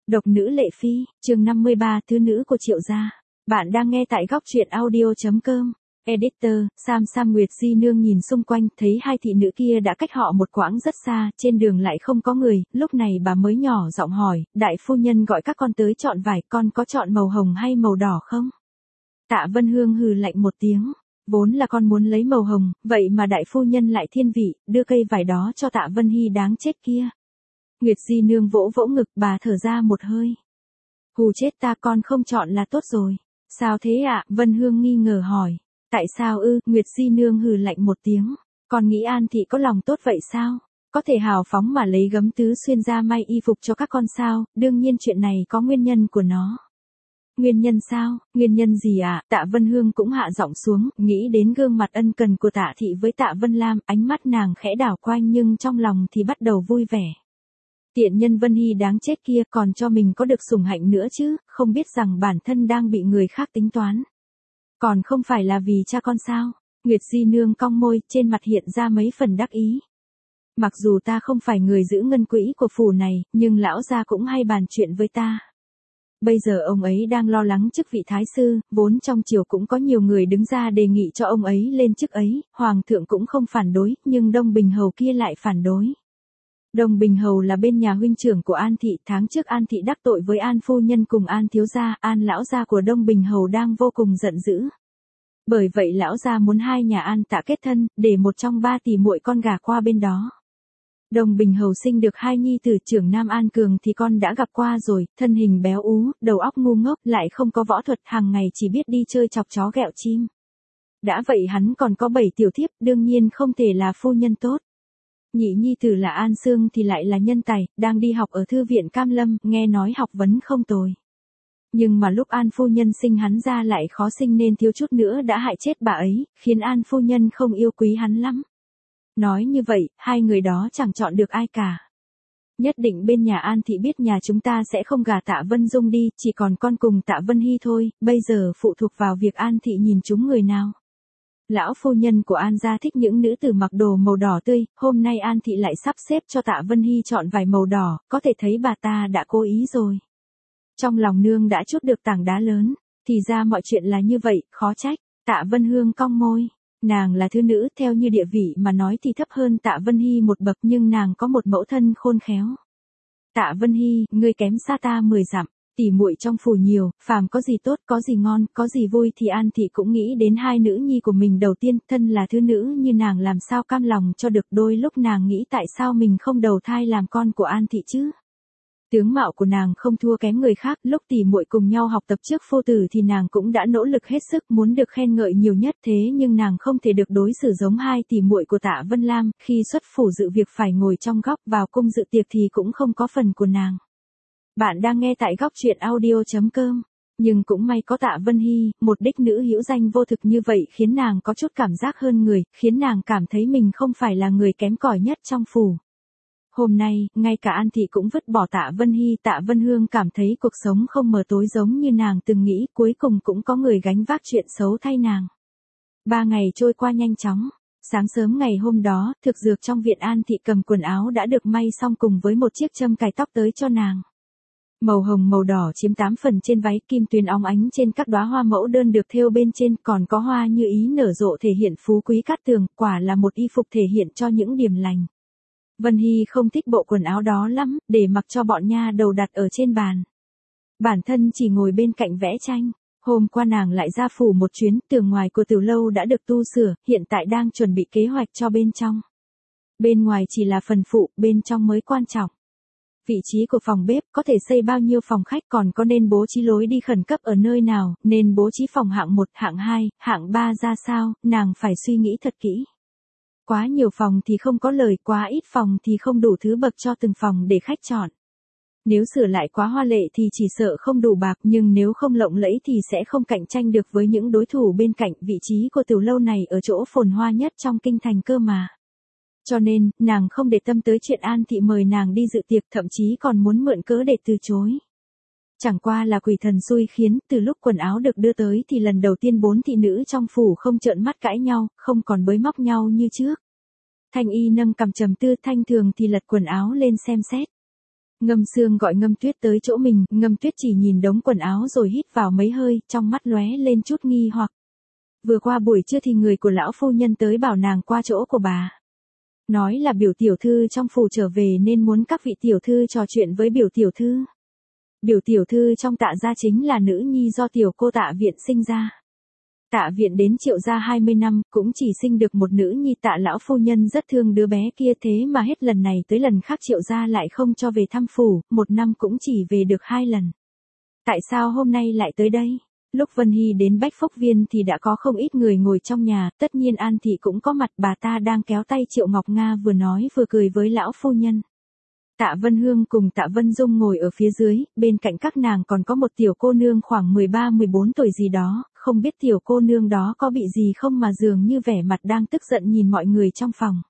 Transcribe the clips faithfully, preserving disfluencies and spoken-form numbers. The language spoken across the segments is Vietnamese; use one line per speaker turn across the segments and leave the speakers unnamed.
Độc nữ Lệ Phi, chương năm mươi ba, thứ nữ của Triệu gia. Bạn đang nghe tại góc truyện audio chấm com. Editor, Sam Sam Nguyệt Di Nương nhìn xung quanh, thấy hai thị nữ kia đã cách họ một quãng rất xa, trên đường lại không có người, lúc này bà mới nhỏ giọng hỏi, đại phu nhân gọi các con tới chọn vải, con có chọn màu hồng hay màu đỏ không? Tạ Vân Hương hừ lạnh một tiếng, vốn là con muốn lấy màu hồng, vậy mà đại phu nhân lại thiên vị, đưa cây vải đó cho Tạ Vân Hy đáng chết kia. Nguyệt Di Nương vỗ vỗ ngực, bà thở ra một hơi. Hù chết ta, con không chọn là tốt rồi. Sao thế ạ? Vân Hương nghi ngờ hỏi. Tại sao ư? Nguyệt Di Nương hừ lạnh một tiếng. Con nghĩ An thị có lòng tốt vậy sao? Có thể hào phóng mà lấy gấm tứ xuyên ra may y phục cho các con sao? Đương nhiên chuyện này có nguyên nhân của nó. Nguyên nhân sao? Nguyên nhân gì ạ? À? Tạ Vân Hương cũng hạ giọng xuống, nghĩ đến gương mặt ân cần của Tạ thị với Tạ Vân Lam, ánh mắt nàng khẽ đảo quanh nhưng trong lòng thì bắt đầu vui vẻ. Tiện nhân Vân Hy đáng chết kia còn cho mình có được sủng hạnh nữa chứ, không biết rằng bản thân đang bị người khác tính toán. Còn không phải là vì cha con sao? Nguyệt Di Nương cong môi, trên mặt hiện ra mấy phần đắc ý. Mặc dù ta không phải người giữ ngân quỹ của phủ này, nhưng lão gia cũng hay bàn chuyện với ta. Bây giờ ông ấy đang lo lắng chức vị thái sư, vốn trong triều cũng có nhiều người đứng ra đề nghị cho ông ấy lên chức ấy, hoàng thượng cũng không phản đối, nhưng Đông Bình Hầu kia lại phản đối. Đông Bình Hầu là bên nhà huynh trưởng của An thị, tháng trước An thị đắc tội với An phu nhân cùng An thiếu gia, An lão gia của Đông Bình Hầu đang vô cùng giận dữ. Bởi vậy lão gia muốn hai nhà An Tạ kết thân, để một trong ba tỷ muội con gả qua bên đó. Đông Bình Hầu sinh được hai nhi tử, trưởng Nam An Cường thì con đã gặp qua rồi, thân hình béo ú, đầu óc ngu ngốc, lại không có võ thuật, hàng ngày chỉ biết đi chơi chọc chó ghẹo chim. Đã vậy hắn còn có bảy tiểu thiếp, đương nhiên không thể là phu nhân tốt. Nhị nhi tử là An Sương thì lại là nhân tài, đang đi học ở thư viện Cam Lâm, nghe nói học vấn không tồi. Nhưng mà lúc An phu nhân sinh hắn ra lại khó sinh nên thiếu chút nữa đã hại chết bà ấy, khiến An phu nhân không yêu quý hắn lắm. Nói như vậy, hai người đó chẳng chọn được ai cả. Nhất định bên nhà An thị biết nhà chúng ta sẽ không gả Tạ Vân Dung đi, chỉ còn con cùng Tạ Vân Hy thôi, bây giờ phụ thuộc vào việc An thị nhìn chúng người nào. Lão phu nhân của An gia thích những nữ tử mặc đồ màu đỏ tươi, hôm nay An thị lại sắp xếp cho Tạ Vân Hy chọn vài màu đỏ, có thể thấy bà ta đã cố ý rồi. Trong lòng nương đã trút được tảng đá lớn, thì ra mọi chuyện là như vậy, khó trách. Tạ Vân Hương cong môi, nàng là thứ nữ, theo như địa vị mà nói thì thấp hơn Tạ Vân Hy một bậc, nhưng nàng có một mẫu thân khôn khéo. Tạ Vân Hy, ngươi kém xa ta mười dặm. Tỉ muội trong phủ nhiều, phàm có gì tốt, có gì ngon, có gì vui thì An thị cũng nghĩ đến hai nữ nhi của mình đầu tiên, thân là thứ nữ như nàng làm sao cam lòng cho được, đôi lúc nàng nghĩ tại sao mình không đầu thai làm con của An thị chứ. Tướng mạo của nàng không thua kém người khác, lúc tỉ muội cùng nhau học tập trước phu tử thì nàng cũng đã nỗ lực hết sức muốn được khen ngợi nhiều nhất, thế nhưng nàng không thể được đối xử giống hai tỉ muội của Tạ Vân Lam, khi xuất phủ dự việc phải ngồi trong góc, vào cung dự tiệc thì cũng không có phần của nàng. Bạn đang nghe tại góc truyện audio chấm com. Nhưng cũng may có Tạ Vân Hy, một đích nữ hữu danh vô thực như vậy khiến nàng có chút cảm giác hơn người, khiến nàng cảm thấy mình không phải là người kém cỏi nhất trong phủ. Hôm nay, ngay cả An thị cũng vứt bỏ Tạ Vân Hy, Tạ Vân Hương cảm thấy cuộc sống không mờ tối giống như nàng từng nghĩ, cuối cùng cũng có người gánh vác chuyện xấu thay nàng. Ba ngày trôi qua nhanh chóng. Sáng sớm ngày hôm đó, thực dược trong viện An thị cầm quần áo đã được may xong cùng với một chiếc châm cài tóc tới cho nàng. Màu hồng màu đỏ chiếm tám phần trên váy, kim tuyến óng ánh trên các đóa hoa mẫu đơn được thêu bên trên, còn có hoa như ý nở rộ thể hiện phú quý cát tường, quả là một y phục thể hiện cho những điểm lành. Vân Hy không thích bộ quần áo đó lắm, để mặc cho bọn nha đầu đặt ở trên bàn. Bản thân chỉ ngồi bên cạnh vẽ tranh. Hôm qua nàng lại ra phủ một chuyến, tường ngoài của tiểu lâu đã được tu sửa, hiện tại đang chuẩn bị kế hoạch cho bên trong. Bên ngoài chỉ là phần phụ, bên trong mới quan trọng. Vị trí của phòng bếp, có thể xây bao nhiêu phòng khách, còn có nên bố trí lối đi khẩn cấp ở nơi nào, nên bố trí phòng hạng một, hạng hai, hạng ba ra sao, nàng phải suy nghĩ thật kỹ. Quá nhiều phòng thì không có lời, quá ít phòng thì không đủ thứ bậc cho từng phòng để khách chọn. Nếu sửa lại quá hoa lệ thì chỉ sợ không đủ bạc, nhưng nếu không lộng lẫy thì sẽ không cạnh tranh được với những đối thủ bên cạnh. Vị trí của tiểu lâu này ở chỗ phồn hoa nhất trong kinh thành cơ mà. Cho nên, nàng không để tâm tới chuyện An thị mời nàng đi dự tiệc, thậm chí còn muốn mượn cớ để từ chối. Chẳng qua là quỷ thần xui khiến, từ lúc quần áo được đưa tới thì lần đầu tiên bốn thị nữ trong phủ không trợn mắt cãi nhau, không còn bới móc nhau như trước. Thanh y nâng cằm trầm tư, Thanh thường thì lật quần áo lên xem xét. Ngâm Sương gọi Ngâm Tuyết tới chỗ mình, Ngâm Tuyết chỉ nhìn đống quần áo rồi hít vào mấy hơi, trong mắt lóe lên chút nghi hoặc. Vừa qua buổi trưa thì người của lão phu nhân tới bảo nàng qua chỗ của bà. Nói là biểu tiểu thư trong phủ trở về nên muốn các vị tiểu thư trò chuyện với biểu tiểu thư. Biểu tiểu thư trong Tạ gia chính là nữ nhi do tiểu cô Tạ Viện sinh ra. Tạ Viện đến Triệu gia hai mươi năm, cũng chỉ sinh được một nữ nhi. Tạ lão phu nhân rất thương đứa bé kia, thế mà hết lần này tới lần khác Triệu gia lại không cho về thăm phủ, một năm cũng chỉ về được hai lần. Tại sao hôm nay lại tới đây? Lúc Vân Hy đến Bách Phúc Viên thì đã có không ít người ngồi trong nhà, tất nhiên An Thị cũng có mặt. Bà ta đang kéo tay Triệu Ngọc Nga vừa nói vừa cười với lão phu nhân. Tạ Vân Hương cùng Tạ Vân Dung ngồi ở phía dưới, bên cạnh các nàng còn có một tiểu cô nương khoảng mười ba mười bốn tuổi gì đó, không biết tiểu cô nương đó có bị gì không mà dường như vẻ mặt đang tức giận nhìn mọi người trong phòng.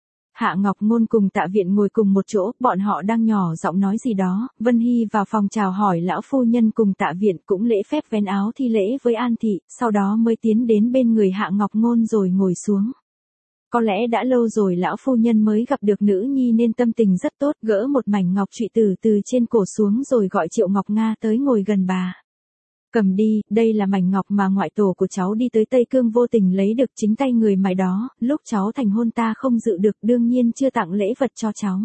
Hạ Ngọc Ngôn cùng Tạ Viện ngồi cùng một chỗ, bọn họ đang nhỏ giọng nói gì đó. Vân Hy vào phòng chào hỏi lão phu nhân cùng Tạ Viện, cũng lễ phép vén áo thi lễ với An Thị, sau đó mới tiến đến bên người Hạ Ngọc Ngôn rồi ngồi xuống. Có lẽ đã lâu rồi lão phu nhân mới gặp được nữ nhi nên tâm tình rất tốt, gỡ một mảnh ngọc trụy từ từ trên cổ xuống rồi gọi Triệu Ngọc Nga tới ngồi gần bà. Cầm đi, đây là mảnh ngọc mà ngoại tổ của cháu đi tới Tây Cương vô tình lấy được chính tay người mài đó, lúc cháu thành hôn ta không dự được, đương nhiên chưa tặng lễ vật cho cháu.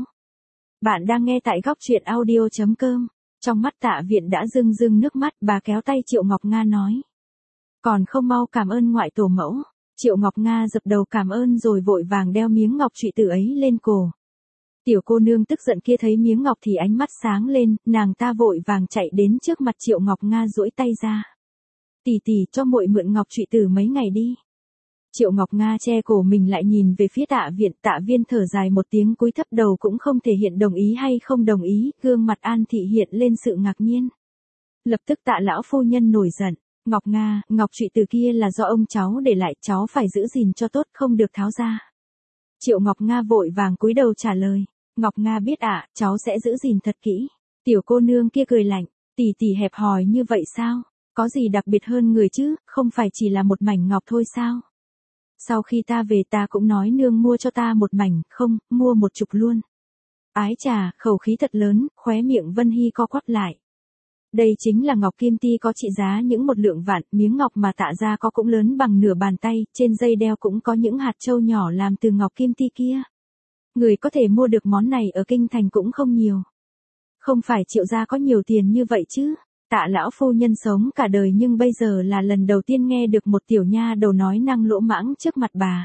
Bạn đang nghe tại góc truyện audio chấm com. Trong mắt Tạ Viện đã rưng rưng nước mắt, bà kéo tay Triệu Ngọc Nga nói. Còn không mau cảm ơn ngoại tổ mẫu. Triệu Ngọc Nga dập đầu cảm ơn rồi vội vàng đeo miếng ngọc trụy tử ấy lên cổ. Tiểu cô nương tức giận kia thấy miếng ngọc thì ánh mắt sáng lên, nàng ta vội vàng chạy đến trước mặt Triệu Ngọc Nga duỗi tay ra. Tỷ tỷ cho muội mượn ngọc trụy tử mấy ngày đi. Triệu Ngọc Nga che cổ mình lại nhìn về phía Tạ Viện, Tạ Viên thở dài một tiếng cúi thấp đầu cũng không thể hiện đồng ý hay không đồng ý, gương mặt An Thị hiện lên sự ngạc nhiên. Lập tức Tạ lão phu nhân nổi giận. Ngọc Nga, ngọc trụy tử kia là do ông cháu để lại, cháu phải giữ gìn cho tốt, không được tháo ra. Triệu Ngọc Nga vội vàng cúi đầu trả lời. Ngọc Nga biết ạ, à, cháu sẽ giữ gìn thật kỹ. Tiểu cô nương kia cười lạnh, tỷ tỷ hẹp hòi như vậy sao? Có gì đặc biệt hơn người chứ, không phải chỉ là một mảnh ngọc thôi sao? Sau khi ta về ta cũng nói nương mua cho ta một mảnh, không, mua một chục luôn. Ái chà, khẩu khí thật lớn, khóe miệng Vân Hy co quắp lại. Đây chính là ngọc kim ti có trị giá những một lượng vạn, miếng ngọc mà Tạ gia có cũng lớn bằng nửa bàn tay, trên dây đeo cũng có những hạt châu nhỏ làm từ ngọc kim ti kia. Người có thể mua được món này ở kinh thành cũng không nhiều. Không phải Triệu gia có nhiều tiền như vậy chứ. Tạ lão phu nhân sống cả đời nhưng bây giờ là lần đầu tiên nghe được một tiểu nha đầu nói năng lỗ mãng trước mặt bà.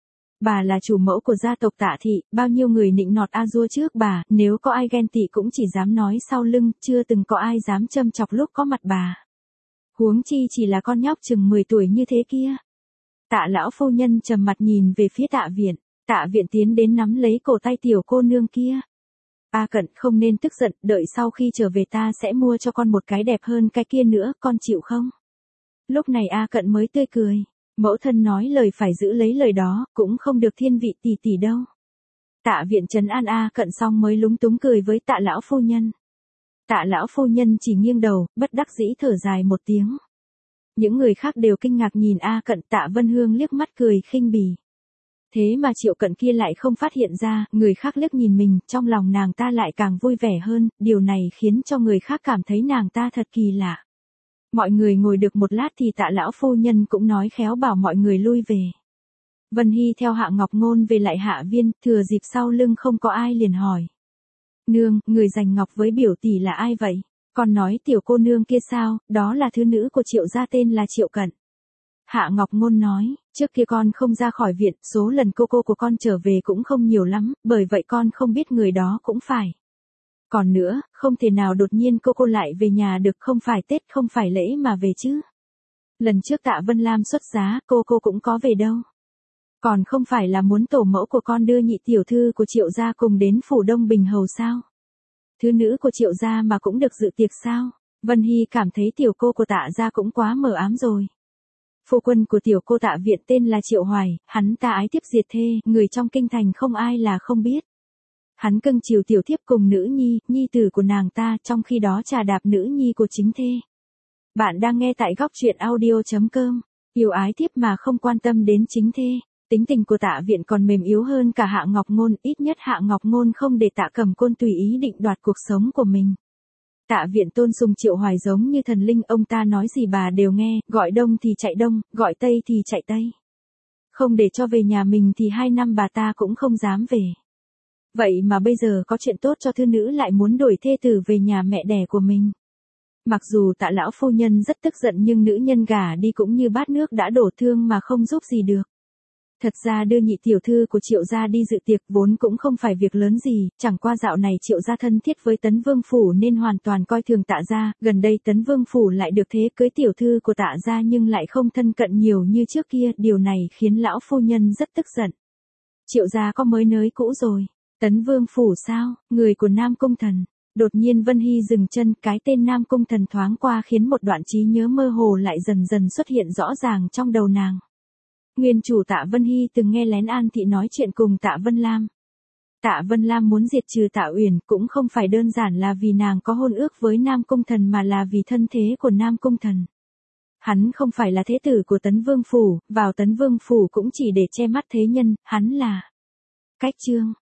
Bà là chủ mẫu của gia tộc Tạ thị, bao nhiêu người nịnh nọt a dua trước bà, nếu có ai ghen tị cũng chỉ dám nói sau lưng, chưa từng có ai dám châm chọc lúc có mặt bà. Huống chi chỉ là con nhóc chừng mười tuổi như thế kia. Tạ lão phu nhân trầm mặt nhìn về phía Tạ Viện, Tạ Viện tiến đến nắm lấy cổ tay tiểu cô nương kia. A Cận, không nên tức giận, đợi sau khi trở về ta sẽ mua cho con một cái đẹp hơn cái kia nữa, con chịu không? Lúc này A Cận mới tươi cười. Mẫu thân nói lời phải giữ lấy lời đó, cũng không được thiên vị tỷ tỷ đâu. Tạ Viện trấn an A Cận xong mới lúng túng cười với Tạ lão phu nhân. Tạ lão phu nhân chỉ nghiêng đầu, bất đắc dĩ thở dài một tiếng. Những người khác đều kinh ngạc nhìn A Cận, Tạ Vân Hương liếc mắt cười khinh bỉ. Thế mà Triệu Cận kia lại không phát hiện ra, người khác liếc nhìn mình, trong lòng nàng ta lại càng vui vẻ hơn, điều này khiến cho người khác cảm thấy nàng ta thật kỳ lạ. Mọi người ngồi được một lát thì Tạ lão phu nhân cũng nói khéo bảo mọi người lui về. Vân Hy theo Hạ Ngọc Ngôn về lại Hạ Viên, thừa dịp sau lưng không có ai liền hỏi. Nương, người giành ngọc với biểu tỷ là ai vậy? Con nói tiểu cô nương kia sao, đó là thứ nữ của Triệu gia tên là Triệu Cận. Hạ Ngọc Ngôn nói, trước kia con không ra khỏi viện, số lần cô cô của con trở về cũng không nhiều lắm, bởi vậy con không biết người đó cũng phải. Còn nữa, không thể nào đột nhiên cô cô lại về nhà được, không phải Tết không phải lễ mà về chứ. Lần trước Tạ Vân Lam xuất giá, cô cô cũng có về đâu. Còn không phải là muốn tổ mẫu của con đưa nhị tiểu thư của Triệu gia cùng đến phủ Đông Bình hầu sao? Thứ nữ của Triệu gia mà cũng được dự tiệc sao? Vân Hy cảm thấy tiểu cô của Tạ gia cũng quá mờ ám rồi. Phu quân của tiểu cô Tạ Viện tên là Triệu Hoài, hắn ta ái thiếp diệt thê, người trong kinh thành không ai là không biết. Hắn cưng chiều tiểu thiếp cùng nữ nhi, nhi tử của nàng ta, trong khi đó trà đạp nữ nhi của chính thê. Bạn đang nghe tại góc truyện audio chấm com, yêu ái thiếp mà không quan tâm đến chính thê. Tính tình của Tạ Viện còn mềm yếu hơn cả Hạ Ngọc Ngôn, ít nhất Hạ Ngọc Ngôn không để Tạ Cẩm Côn tùy ý định đoạt cuộc sống của mình. Tạ Viện tôn sùng Triệu Hoài giống như thần linh, ông ta nói gì bà đều nghe, gọi đông thì chạy đông, gọi tây thì chạy tây. Không để cho về nhà mình thì hai năm bà ta cũng không dám về. Vậy mà bây giờ có chuyện tốt cho thư nữ lại muốn đuổi thê tử về nhà mẹ đẻ của mình. Mặc dù Tạ lão phu nhân rất tức giận nhưng nữ nhân gả đi cũng như bát nước đã đổ thương mà không giúp gì được. Thật ra đưa nhị tiểu thư của Triệu gia đi dự tiệc vốn cũng không phải việc lớn gì, chẳng qua dạo này Triệu gia thân thiết với Tấn Vương phủ nên hoàn toàn coi thường Tạ gia, gần đây Tấn Vương phủ lại được thế cưới tiểu thư của Tạ gia nhưng lại không thân cận nhiều như trước kia, điều này khiến lão phu nhân rất tức giận. Triệu gia có mới nới cũ rồi, Tấn Vương phủ sao, người của Nam Cung Thần. Đột nhiên Vân Hy dừng chân, cái tên Nam Cung Thần thoáng qua khiến một đoạn trí nhớ mơ hồ lại dần dần xuất hiện rõ ràng trong đầu nàng. Nguyên chủ Tạ Vân Hy từng nghe lén An Thị nói chuyện cùng Tạ Vân Lam. Tạ Vân Lam muốn diệt trừ Tạ Uyển cũng không phải đơn giản là vì nàng có hôn ước với Nam Cung Thần mà là vì thân thế của Nam Cung Thần. Hắn không phải là thế tử của Tấn Vương phủ, vào Tấn Vương phủ cũng chỉ để che mắt thế nhân, hắn là Cách Trương.